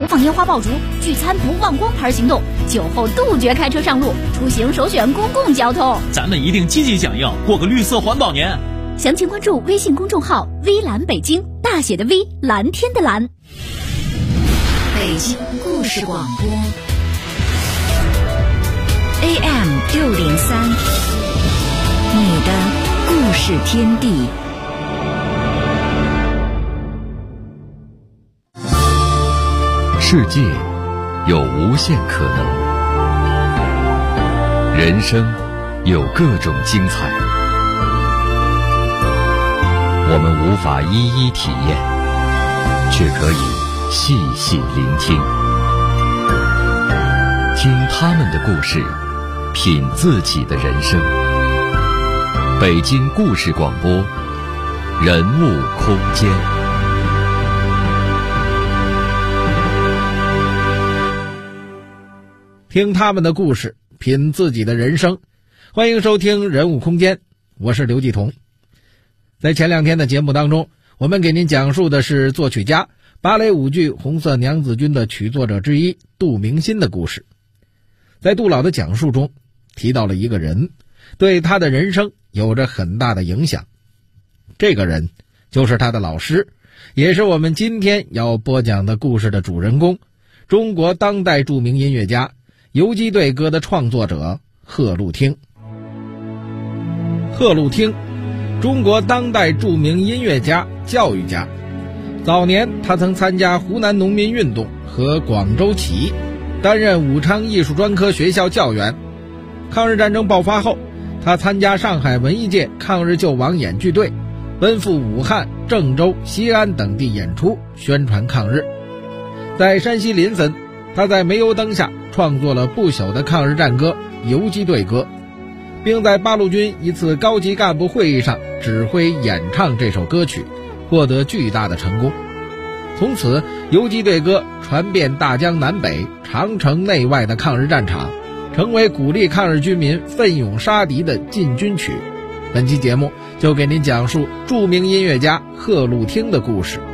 放烟花爆竹，聚餐不忘光牌行动，酒后杜绝开车上路，出行首选公共交通。 咱们一定积极响应，过个绿色环保年。 详情关注微信公众号微蓝北京，大写的 V， 蓝天的蓝。 北京故事广播 AM603， 你的故事天地。 世界有无限可能，人生有各种精彩，我们无法一一体验，却可以细细聆听，听他们的故事，品自己的人生。北京故事广播，人物空间。 听他们的故事，品自己的人生。欢迎收听人物空间，我是刘继彤。在前2天的节目当中，我们给您讲述的是作曲家、芭蕾舞剧《红色娘子军》的曲作者之一杜明心的故事。在杜老的讲述中提到了一个人，对他的人生有着很大的影响。这个人就是他的老师，也是我们今天要播讲的故事的主人公，中国当代著名音乐家、游击队歌的创作者贺路汀。贺路汀，中国当代著名音乐家、教育家。早年他曾参加湖南农民运动和广州起义，担任武昌艺术专科学校教员。抗日战争爆发后，他参加上海文艺界抗日救亡演剧队，奔赴武汉、郑州、西安等地演出，宣传抗日。在山西临汾，他在煤油灯下创作了不朽的抗日战歌《游击队歌》，并在八路军一次高级干部会议上指挥演唱这首歌曲，获得巨大的成功。从此，《游击队歌》传遍大江南北、长城内外的抗日战场，成为鼓励抗日军民奋勇杀敌的进军曲。本期节目就给您讲述著名音乐家贺路汀的故事。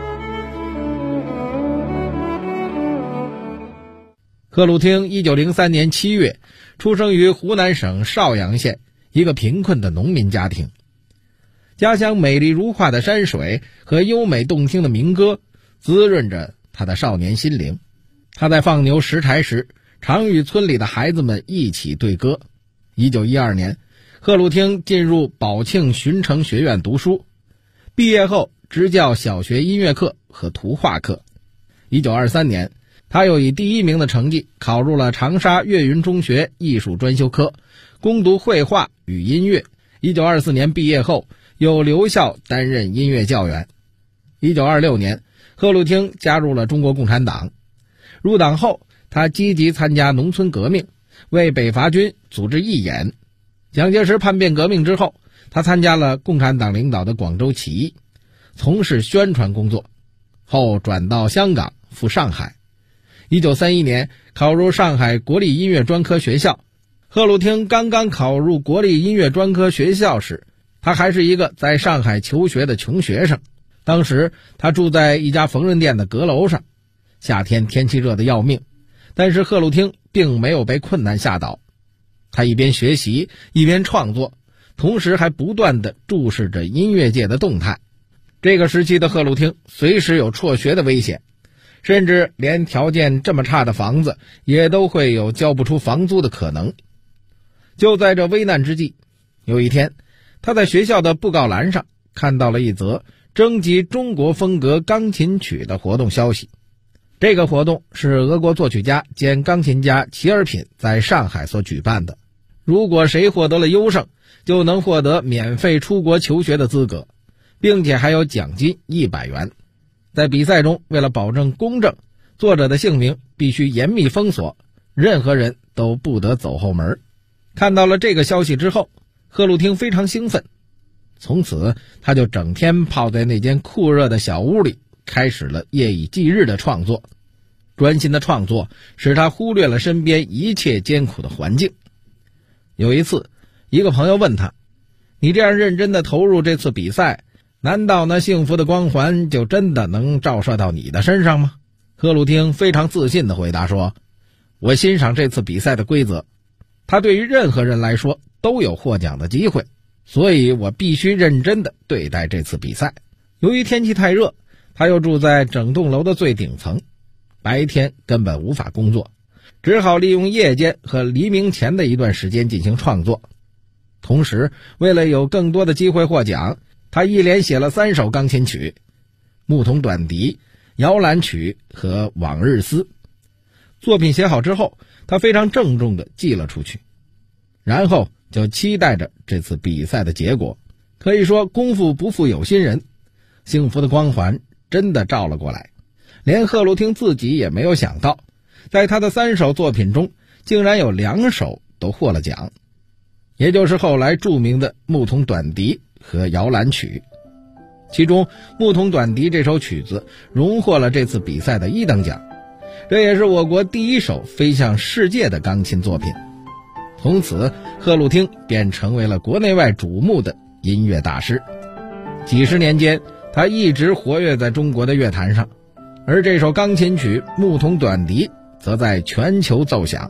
贺路汀1903年7月出生于湖南省邵阳县一个贫困的农民家庭。家乡美丽如画的山水和优美动听的民歌滋润着他的少年心灵。他在放牛拾柴时，常与村里的孩子们一起对歌。1912年，贺路汀进入宝庆巡城学院读书，毕业后执教小学音乐课和图画课。1923年，他又以第1名的成绩考入了长沙岳云中学艺术专修科，攻读绘画与音乐。1924年毕业后，又留校担任音乐教员。1926年，贺路汀加入了中国共产党。入党后，他积极参加农村革命，为北伐军组织义演。蒋介石叛变革命之后，他参加了共产党领导的广州起义，从事宣传工作，后转到香港赴上海。1931年考入上海国立音乐专科学校。贺路汀刚刚考入国立音乐专科学校时，他还是一个在上海求学的穷学生。当时他住在一家缝纫店的阁楼上，夏天天气热得要命，但是贺路汀并没有被困难吓倒。他一边学习一边创作，同时还不断地注视着音乐界的动态。这个时期的贺路汀随时有辍学的危险，甚至连条件这么差的房子也都会有交不出房租的可能。就在这危难之际，有一天，他在学校的布告栏上看到了一则征集中国风格钢琴曲的活动消息。这个活动是俄国作曲家兼钢琴家齐尔品在上海所举办的，如果谁获得了优胜，就能获得免费出国求学的资格，并且还有奖金100元。在比赛中，为了保证公正，作者的姓名必须严密封锁，任何人都不得走后门。看到了这个消息之后，贺路汀非常兴奋，从此他就整天泡在那间酷热的小屋里，开始了夜以继日的创作。专心的创作使他忽略了身边一切艰苦的环境。有一次，一个朋友问他，你这样认真的投入这次比赛，难道那幸福的光环就真的能照射到你的身上吗？ 贺鲁汀非常自信地回答说，我欣赏这次比赛的规则，它对于任何人来说都有获奖的机会，所以我必须认真地对待这次比赛。由于天气太热，他又住在整栋楼的最顶层，白天根本无法工作，只好利用夜间和黎明前的一段时间进行创作。同时，为了有更多的机会获奖，他一连写了3首钢琴曲：牧童短笛、摇篮曲和往日思。作品写好之后，他非常郑重地寄了出去，然后就期待着这次比赛的结果。可以说功夫不负有心人，幸福的光环真的照了过来。连贺鲁汀自己也没有想到，在他的3首作品中竟然有2首都获了奖，也就是后来著名的牧童短笛和摇篮曲。其中牧童短笛这首曲子荣获了这次比赛的1等奖，这也是我国第一首飞向世界的钢琴作品。从此贺鲁汀便成为了国内外瞩目的音乐大师。几十年间，他一直活跃在中国的乐坛上，而这首钢琴曲《牧童短笛》则在全球奏响。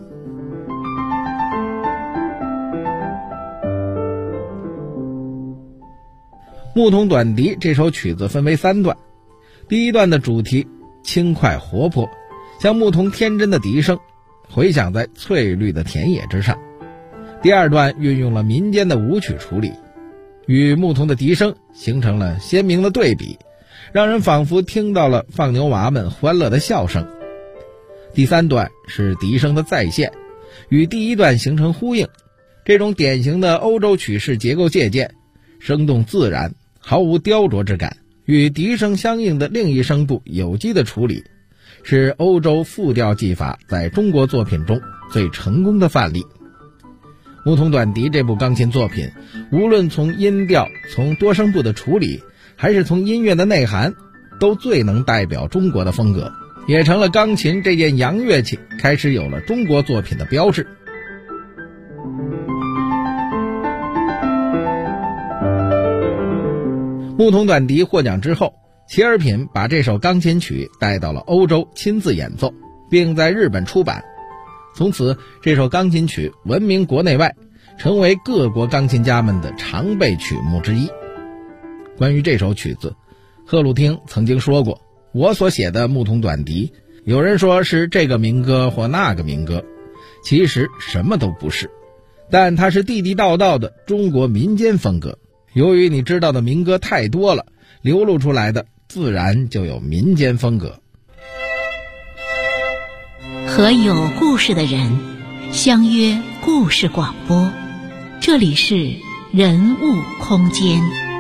牧童短笛这首曲子分为3段，第一段的主题轻快活泼，像牧童天真的笛声，回响在翠绿的田野之上。第二段运用了民间的舞曲处理，与牧童的笛声形成了鲜明的对比，让人仿佛听到了放牛娃们欢乐的笑声。第3段是笛声的再现，与第一段形成呼应，这种典型的欧洲曲式结构借鉴，生动自然，毫无雕琢之感。与笛声相应的另一声部有机的处理，是欧洲复调技法在中国作品中最成功的范例。牧童短笛这部钢琴作品，无论从音调、从多声部的处理，还是从音乐的内涵，都最能代表中国的风格，也成了钢琴这件洋乐器开始有了中国作品的标志。牧童短笛获奖之后，齐尔品把这首钢琴曲带到了欧洲亲自演奏，并在日本出版。从此这首钢琴曲闻名国内外，成为各国钢琴家们的常备曲目之一。关于这首曲子，贺鲁汀曾经说过，我所写的牧童短笛，有人说是这个民歌或那个民歌，其实什么都不是，但它是地地道道的中国民间风格。由于你知道的民歌太多了，流露出来的自然就有民间风格。 和有故事的人相约故事广播，这里是人物空间。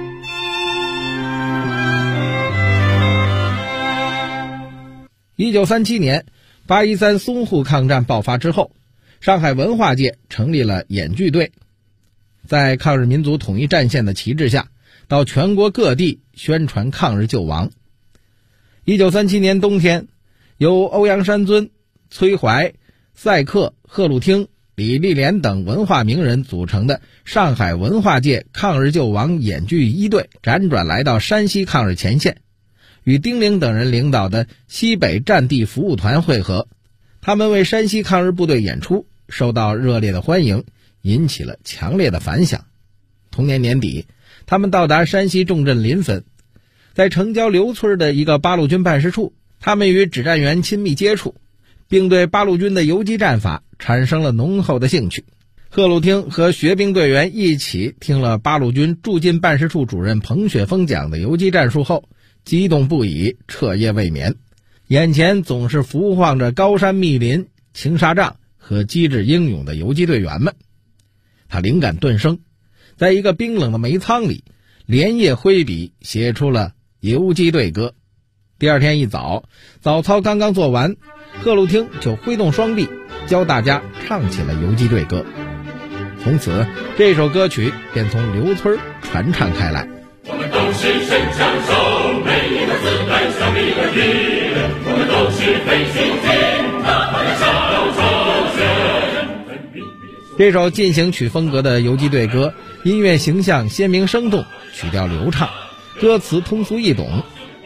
1937年813淞沪抗战爆发之后，上海文化界成立了演剧队，在抗日民族统一战线的旗帜下，到全国各地宣传抗日救亡。1937年冬天，由欧阳山尊、崔怀、赛克、贺鲁汀、李立莲等文化名人组成的上海文化界抗日救亡演剧一队辗转来到山西抗日前线，与丁玲等人领导的西北战地服务团会合。他们为山西抗日部队演出，受到热烈的欢迎，引起了强烈的反响。同年年底，他们到达山西重镇临汾，在城郊刘村的一个八路军办事处，他们与指战员亲密接触，并对八路军的游击战法产生了浓厚的兴趣。贺鲁汀和学兵队员一起听了八路军驻晋办事处主任彭雪枫讲的游击战术后，激动不已，彻夜未眠。眼前总是浮晃着高山密林、青纱帐和机智英勇的游击队员们。他灵感顿生，在一个冰冷的煤仓里连夜挥笔写出了游击队歌。第二天一早，早操刚刚做完，贺鲁汀就挥动双臂教大家唱起了游击队歌。从此这首歌曲便从刘村传唱开来。 我们都是神枪手，每一个子弹像一个敌人，我们都是飞行军，大把的杀到朝鲜。 这首进行曲风格的游击队歌，音乐形象鲜明生动，曲调流畅，歌词通俗易懂，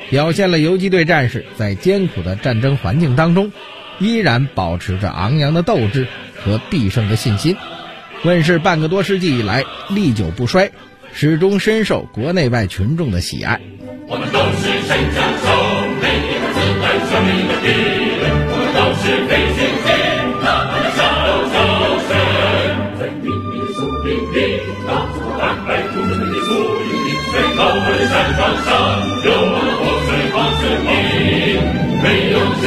表现了游击队战士在艰苦的战争环境当中依然保持着昂扬的斗志和必胜的信心。问世半个多世纪以来历久不衰，始终深受国内外群众的喜爱。 我们都是神枪手，每一个子弹消灭一个敌人，我们都是飞行军，呐喊的哨声，在秘密的树林里，到处坦白出人的宿营地，最高的山岗上，有我们活水好生命，没有谁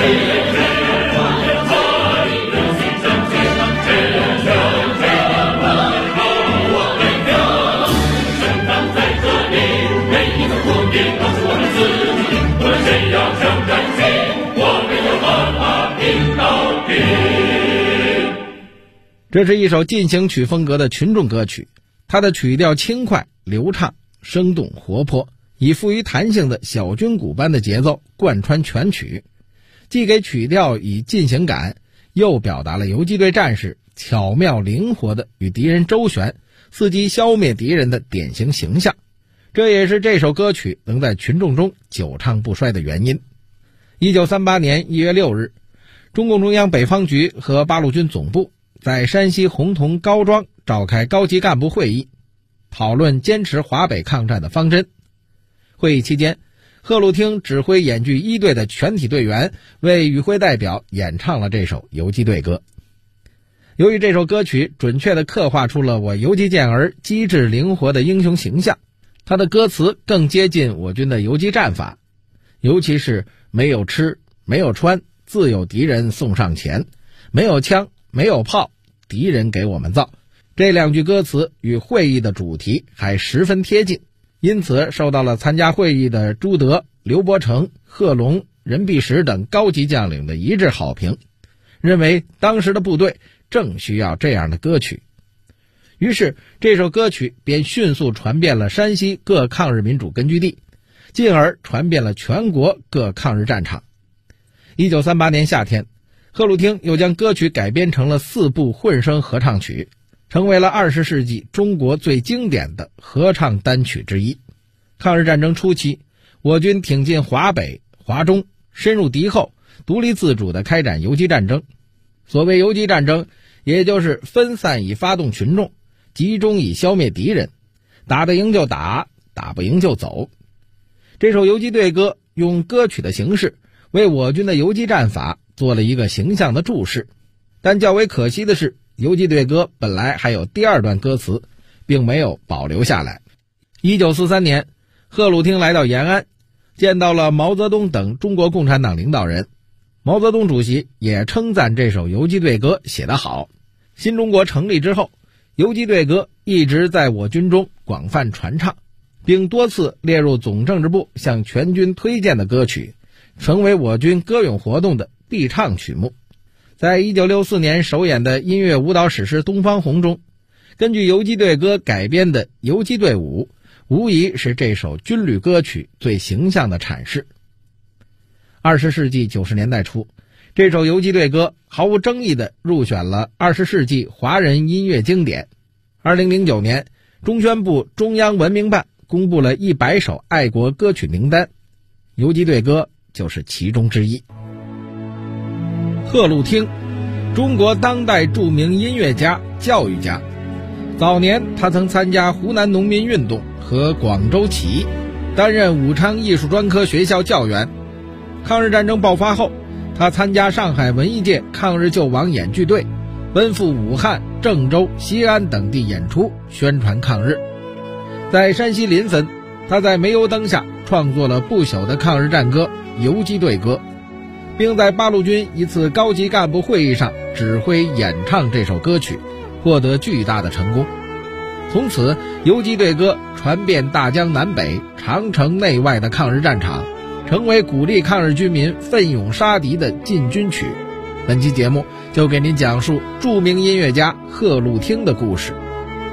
这是一首进行曲风格的群众歌曲，它的曲调轻快流畅，生动活泼，以富于弹性的小军鼓般的节奏贯穿全曲，既给曲调以进行感，又表达了游击队战士巧妙灵活的与敌人周旋，伺机消灭敌人的典型形象。这也是这首歌曲能在群众中久唱不衰的原因。1938年1月6日，中共中央北方局和八路军总部在山西洪洞高庄召开高级干部会议，讨论坚持华北抗战的方针。会议期间，贺鲁汀指挥演剧一队的全体队员为与会代表演唱了这首游击队歌。由于这首歌曲准确地刻画出了我游击健儿机智灵活的英雄形象，它的歌词更接近我军的游击战法，尤其是没有吃没有穿，自有敌人送上前，没有枪没有炮，敌人给我们造，这两句歌词与会议的主题还十分贴近，因此受到了参加会议的朱德、刘伯承、贺龙、任弼时等高级将领的一致好评，认为当时的部队正需要这样的歌曲。于是这首歌曲便迅速传遍了山西各抗日民主根据地，进而传遍了全国各抗日战场。1938年夏天，贺鲁汀又将歌曲改编成了4部混声合唱曲，成为了20世纪中国最经典的合唱单曲之一。抗日战争初期，我军挺进华北、华中，深入敌后，独立自主地开展游击战争。所谓游击战争，也就是分散以发动群众，集中以消灭敌人，打得赢就打，打不赢就走。这首游击队歌用歌曲的形式为我军的游击战法做了一个形象的注释，但较为可惜的是，游击队歌本来还有第二段歌词，并没有保留下来。1943年，贺鲁汀来到延安，见到了毛泽东等中国共产党领导人。毛泽东主席也称赞这首游击队歌写得好。新中国成立之后，游击队歌一直在我军中广泛传唱，并多次列入总政治部向全军推荐的歌曲，成为我军歌咏活动的必唱曲目。在1964年首演的音乐舞蹈史诗《东方红》中，根据游击队歌改编的游击队舞，无疑是这首军旅歌曲最形象的阐释。20世纪90年代初，这首游击队歌毫无争议地入选了20世纪华人音乐经典。2009年，中宣部中央文明办公布了100首爱国歌曲名单，游击队歌就是其中之一。贺鲁汀，中国当代著名音乐家、教育家。早年他曾参加湖南农民运动和广州起义，担任武昌艺术专科学校教员。抗日战争爆发后，他参加上海文艺界抗日救亡演剧队，奔赴武汉、郑州、西安等地演出，宣传抗日。在山西临汾，他在煤油灯下创作了不朽的抗日战歌《游击队歌》，并在八路军一次高级干部会议上指挥演唱这首歌曲，获得巨大的成功。从此，游击队歌传遍大江南北、长城内外的抗日战场，成为鼓励抗日军民奋勇杀敌的进军曲。本期节目就给您讲述著名音乐家贺鲁汀的故事。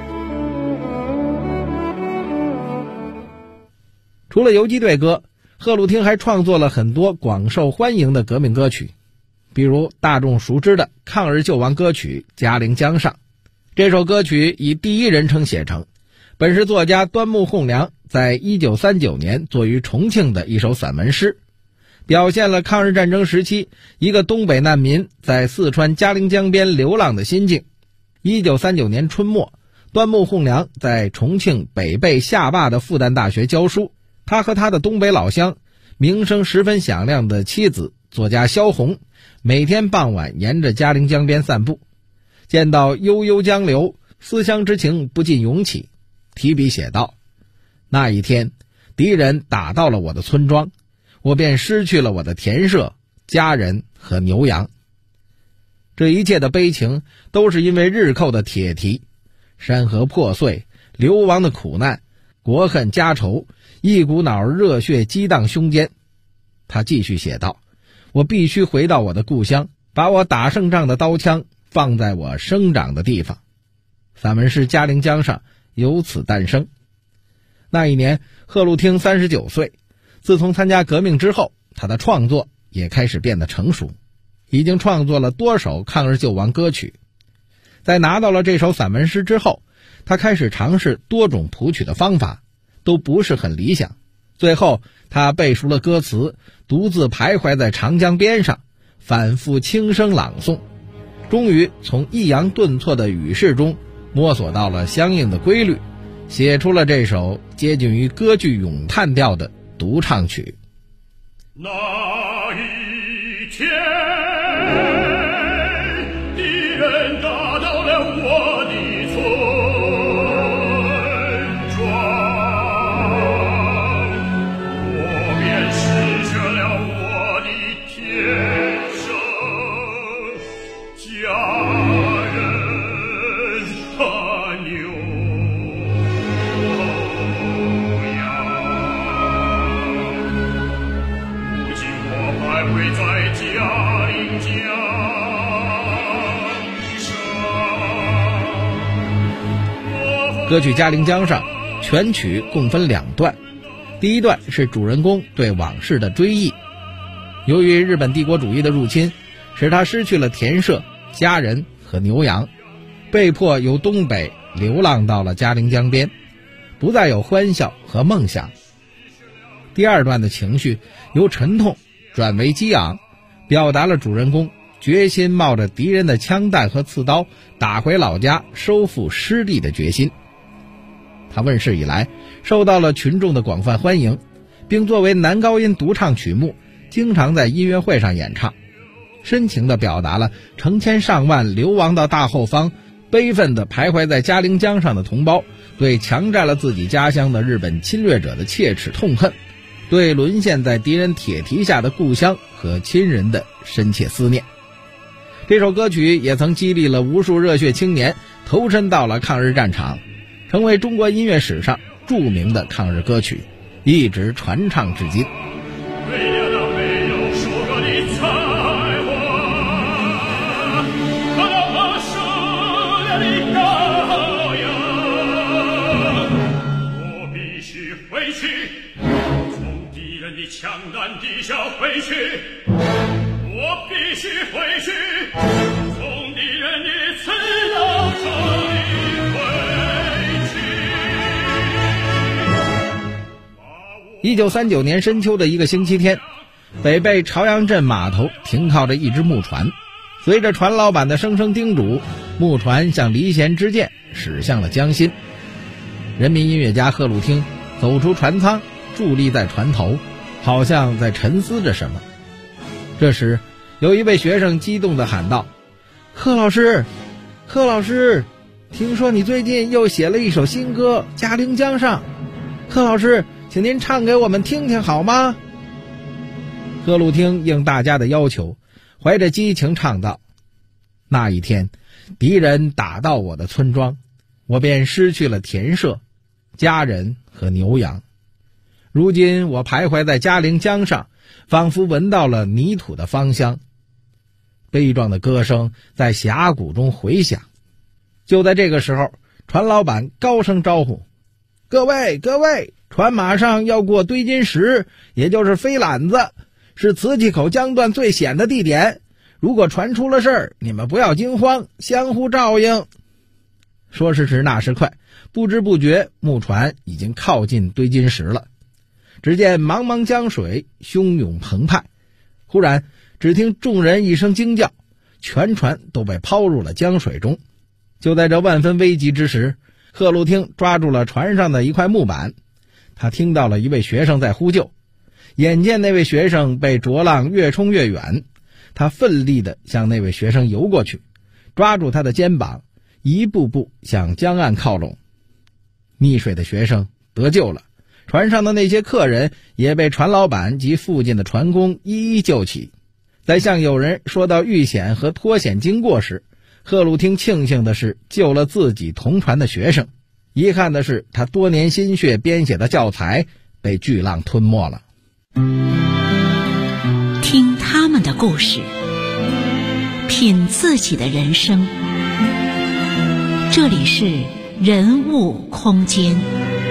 除了游击队歌，贺鲁汀还创作了很多广受欢迎的革命歌曲，比如大众熟知的抗日救亡歌曲《嘉陵江上》。这首歌曲以第一人称写成，本是作家端木蕻良在1939年作于重庆的一首散文诗，表现了抗日战争时期一个东北难民在四川嘉陵江边流浪的心境。1939年春末，端木蕻良在重庆北碚下坝的复旦大学教书，他和他的东北老乡名声十分响亮的妻子作家萧红，每天傍晚沿着嘉陵江边散步，见到悠悠江流，思乡之情不禁涌起，提笔写道：那一天，敌人打到了我的村庄，我便失去了我的田舍、家人和牛羊。这一切的悲情都是因为日寇的铁蹄，山河破碎，流亡的苦难，国恨家仇，一股脑热血激荡胸间。他继续写道：我必须回到我的故乡，把我打胜仗的刀枪放在我生长的地方。散文诗《嘉陵江上》由此诞生。那一年，贺陆汀39岁。自从参加革命之后，他的创作也开始变得成熟，已经创作了多首抗日救亡歌曲。在拿到了这首散文诗之后，他开始尝试多种谱曲的方法，都不是很理想。最后，他背熟了歌词，独自徘徊在长江边上，反复轻声朗诵，终于从抑扬顿挫的语势中摸索到了相应的规律，写出了这首接近于歌剧咏叹调的独唱曲。 那一天，敌人打到了我的村庄，我便失去了我的天生家人和牛羊。如今我徘徊在嘉陵江上。 歌曲《嘉陵江上》全曲共分两段，第一段是主人公对往事的追忆。由于日本帝国主义的入侵，使他失去了田舍、家人和牛羊，被迫由东北流浪到了嘉陵江边，不再有欢笑和梦想。第二段的情绪由沉痛转为激昂，表达了主人公决心冒着敌人的枪弹和刺刀打回老家收复失地的决心。他问世以来受到了群众的广泛欢迎，并作为男高音独唱曲目经常在音乐会上演唱，深情地表达了成千上万流亡到大后方悲愤地徘徊在嘉陵江上的同胞对强占了自己家乡的日本侵略者的切齿痛恨，对沦陷在敌人铁蹄下的故乡和亲人的深切思念。这首歌曲也曾激励了无数热血青年投身到了抗日战场，成为中国音乐史上著名的抗日歌曲，一直传唱至今。 为了那没有收割的才华，和那射猎的羔羊，我必须回去，从敌人的枪弹底下回去，我必须回去，从敌人的刺刀手里回去。 1939年深秋的一个星期天，北碚朝阳镇码头停靠着一只木船，随着船老板的声声叮嘱，木船像离弦之箭驶向了江心。人民音乐家贺陆汀走出船舱，伫立在船头，好像在沉思着什么。这时有一位学生激动地喊道：贺老师，贺老师，听说你最近又写了一首新歌《嘉陵江上》，贺老师，请您唱给我们听听好吗？贺陆汀应大家的要求，怀着激情唱道：那一天，敌人打到我的村庄，我便失去了田舍、家人和牛羊。如今我徘徊在嘉陵江上，仿佛闻到了泥土的芳香。悲壮的歌声在峡谷中回响。就在这个时候，船老板高声招呼：各位，船马上要过堆金石，也就是飞缆子，是磁器口江段最险的地点。如果船出了事儿，你们不要惊慌，相互照应。 说时迟那时快，不知不觉木船已经靠近堆金石了。只见茫茫江水汹涌澎湃，忽然只听众人一声惊叫，全船都被抛入了江水中。就在这万分危急之时，贺鲁汀抓住了船上的一块木板，他听到了一位学生在呼救。眼见那位学生被浊浪越冲越远，他奋力地向那位学生游过去，抓住他的肩膀，一步步向江岸靠拢。溺水的学生得救了，船上的那些客人也被船老板及附近的船工一一救起。在向友人说到遇险和脱险经过时，贺鲁汀庆幸的是救了自己同船的学生，遗憾的是他多年心血编写的教材被巨浪吞没了。 听他们的故事，品自己的人生。这里是人物空间。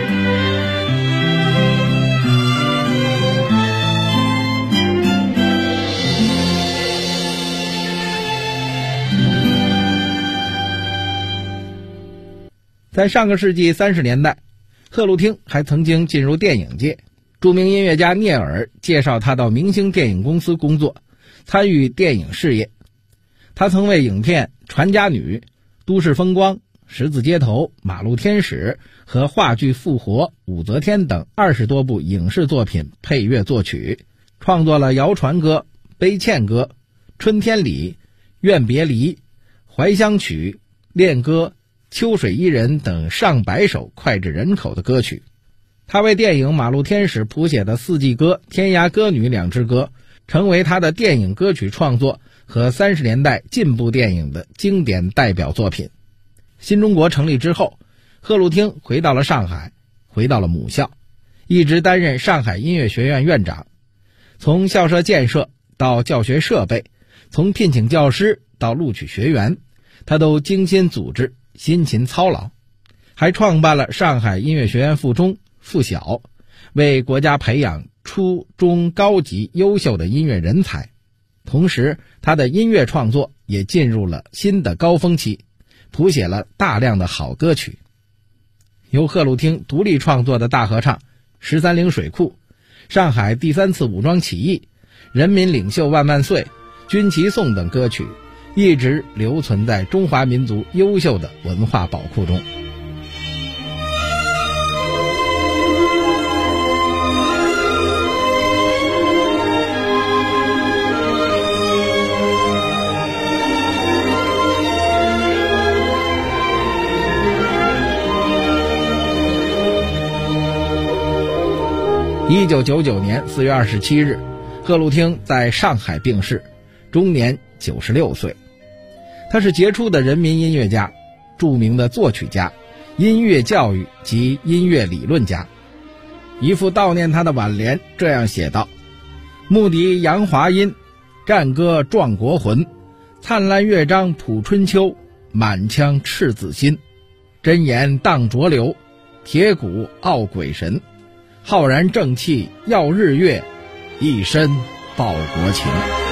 在上个世纪30年代，贺鲁汀还曾经进入电影界。著名音乐家聂耳介绍他到明星电影公司工作，参与电影事业。他曾为影片《传家女》、《都市风光》、《十字街头》、《马路天使》和话剧《复活》、《武则天》等20多部影视作品配乐作曲，创作了《谣传歌》、《悲欠歌》、《春天里》、《愿别离》、《怀乡曲》、《恋歌》、《秋水伊人》等上百首脍炙人口的歌曲。他为电影《马路天使》谱写的《四季歌》、《天涯歌女》2支歌，成为他的电影歌曲创作和30年代进步电影的经典代表作品。新中国成立之后，贺鲁汀回到了上海，回到了母校，一直担任上海音乐学院院长。从校舍建设到教学设备，从聘请教师到录取学员，他都精心组织，辛勤操劳，还创办了上海音乐学院附中、附小，为国家培养初中高级优秀的音乐人才。同时他的音乐创作也进入了新的高峰期，谱写了大量的好歌曲。由贺鲁汀独立创作的大合唱、13陵水库、上海第3次武装起义、人民领袖万万岁、军旗颂等歌曲一直留存在中华民族优秀的文化宝库中。1999年4月27日，贺鲁汀在上海病逝，终年96岁。他是杰出的人民音乐家，著名的作曲家，音乐教育及音乐理论家。一副悼念他的挽联这样写道：牧笛扬华音，战歌壮国魂，灿烂乐章谱春秋，满腔赤子心，真言荡浊流，铁骨傲鬼神，浩然正气耀日月，一身报国情。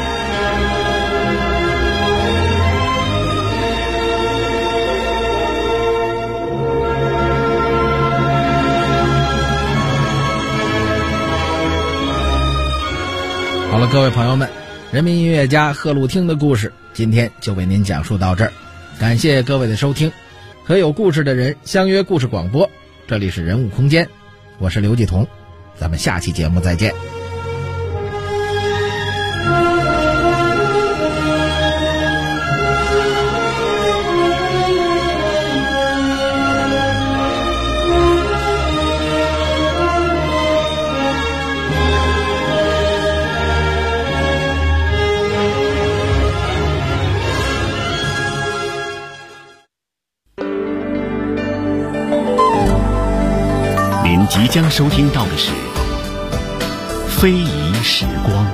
好了，各位朋友们，人民音乐家贺鲁汀的故事今天就为您讲述到这儿，感谢各位的收听。和有故事的人相约故事广播，这里是人物空间，我是刘继彤，咱们下期节目再见。 您即将收听到的是非遗时光。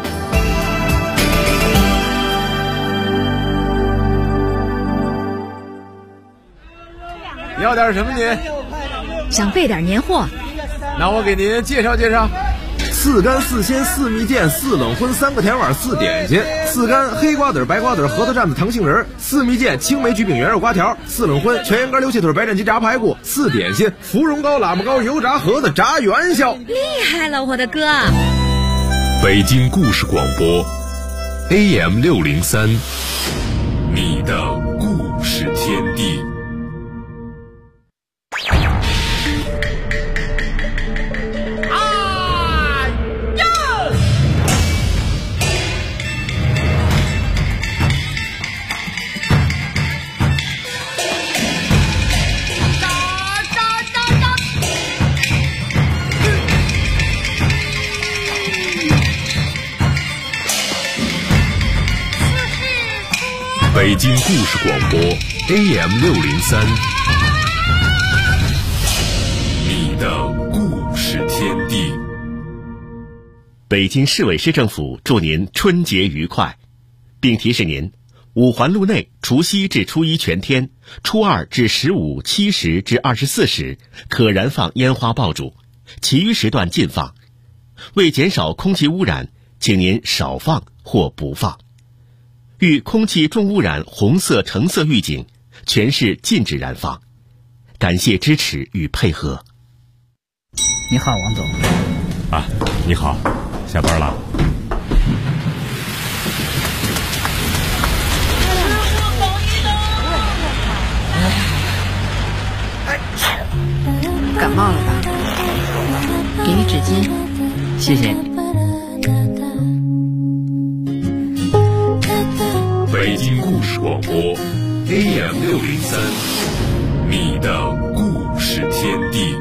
你要点什么您？ 想备点年货。 那我给您介绍介绍。 4干4鲜4蜜饯4冷荤3个甜碗4点心，4干黑瓜子白瓜子核桃蘸子糖杏仁，4蜜饯青梅焗饼圆肉瓜条，4冷荤全羊肝溜气腿白斩鸡炸排骨，4点心芙蓉糕喇嘛糕油炸盒子炸元宵。 厉害了，我的哥！ 北京故事广播 AM603， 你的故事天地。北京故事广播 AM603， 你的故事天地。 北京市委市政府祝您春节愉快，并提示您，五环路内除夕至初一全天，初二至15、7时至24时可燃放烟花爆竹，其余时段禁放。为减少空气污染，请您少放或不放。遇空气重污染红色、橙色预警，全市禁止燃放。感谢支持与配合。 你好，王总。 啊，你好，下班了。 感冒了吧？给你纸巾。 谢谢你。 北京故事广播 AM603， 你的故事天地。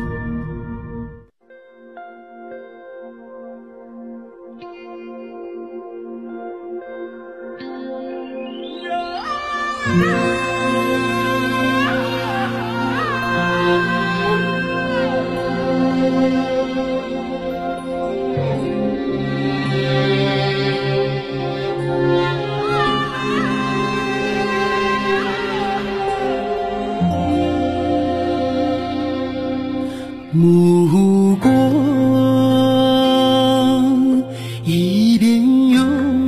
目光一遍又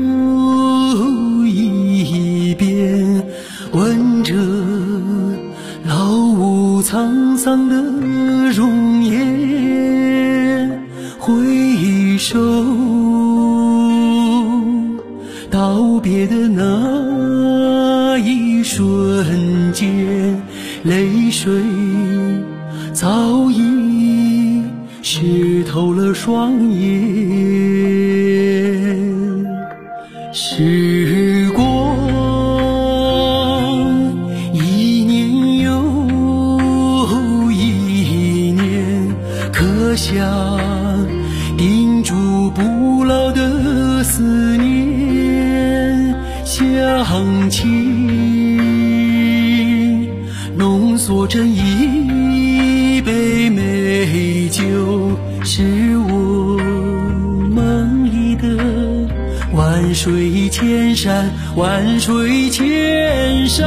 一遍问着老屋沧桑的容颜，回首道别的那一瞬间，泪水早已湿透了双眼，时光一年又一年，刻下叮嘱不老的思念，想起浓缩成一杯美酒，是我梦里的万水千山，万水千山。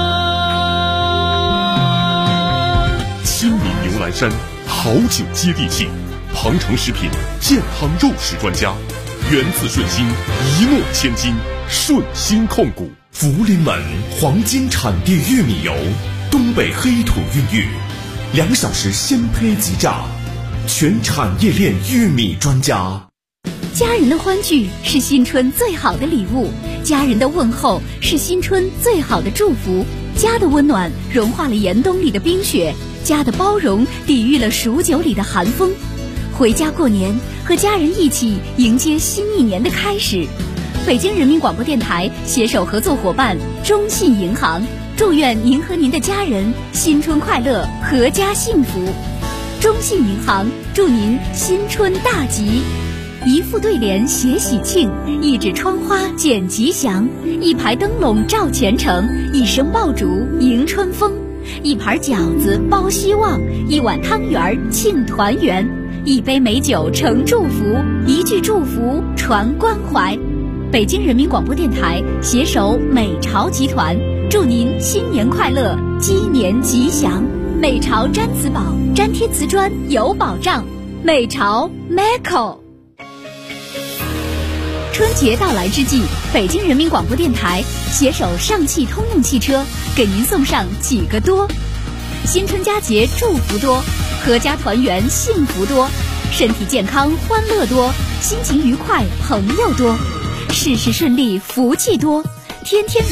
新民牛栏山好酒接地气，庞城食品健康肉食专家，源自顺心，一诺千金，顺心控股。 福临门黄金产地玉米油，东北黑土孕育，2小时鲜胚即榨，全产业链玉米专家。 家人的欢聚是新春最好的礼物，家人的问候是新春最好的祝福。家的温暖融化了严冬里的冰雪，家的包容抵御了数九里的寒风。回家过年，和家人一起迎接新一年的开始。北京人民广播电台携手合作伙伴中信银行，祝愿您和您的家人新春快乐，阖家幸福。中信银行祝您新春大吉。一副对联写喜庆，一纸窗花剪吉祥，一排灯笼照前程，一声爆竹迎春风，一盘饺子包希望，一碗汤圆庆团圆，一杯美酒盛祝福，一句祝福传关怀。北京人民广播电台携手美巢集团，祝您新年快乐，鸡年吉祥。美巢粘瓷宝，粘贴瓷砖有保障。美巢 Meco。 春节到来之际，北京人民广播电台携手上汽通用汽车，给您送上几个多：新春佳节祝福多，阖家团圆幸福多，身体健康欢乐多，心情愉快朋友多，事事顺利福气多，天天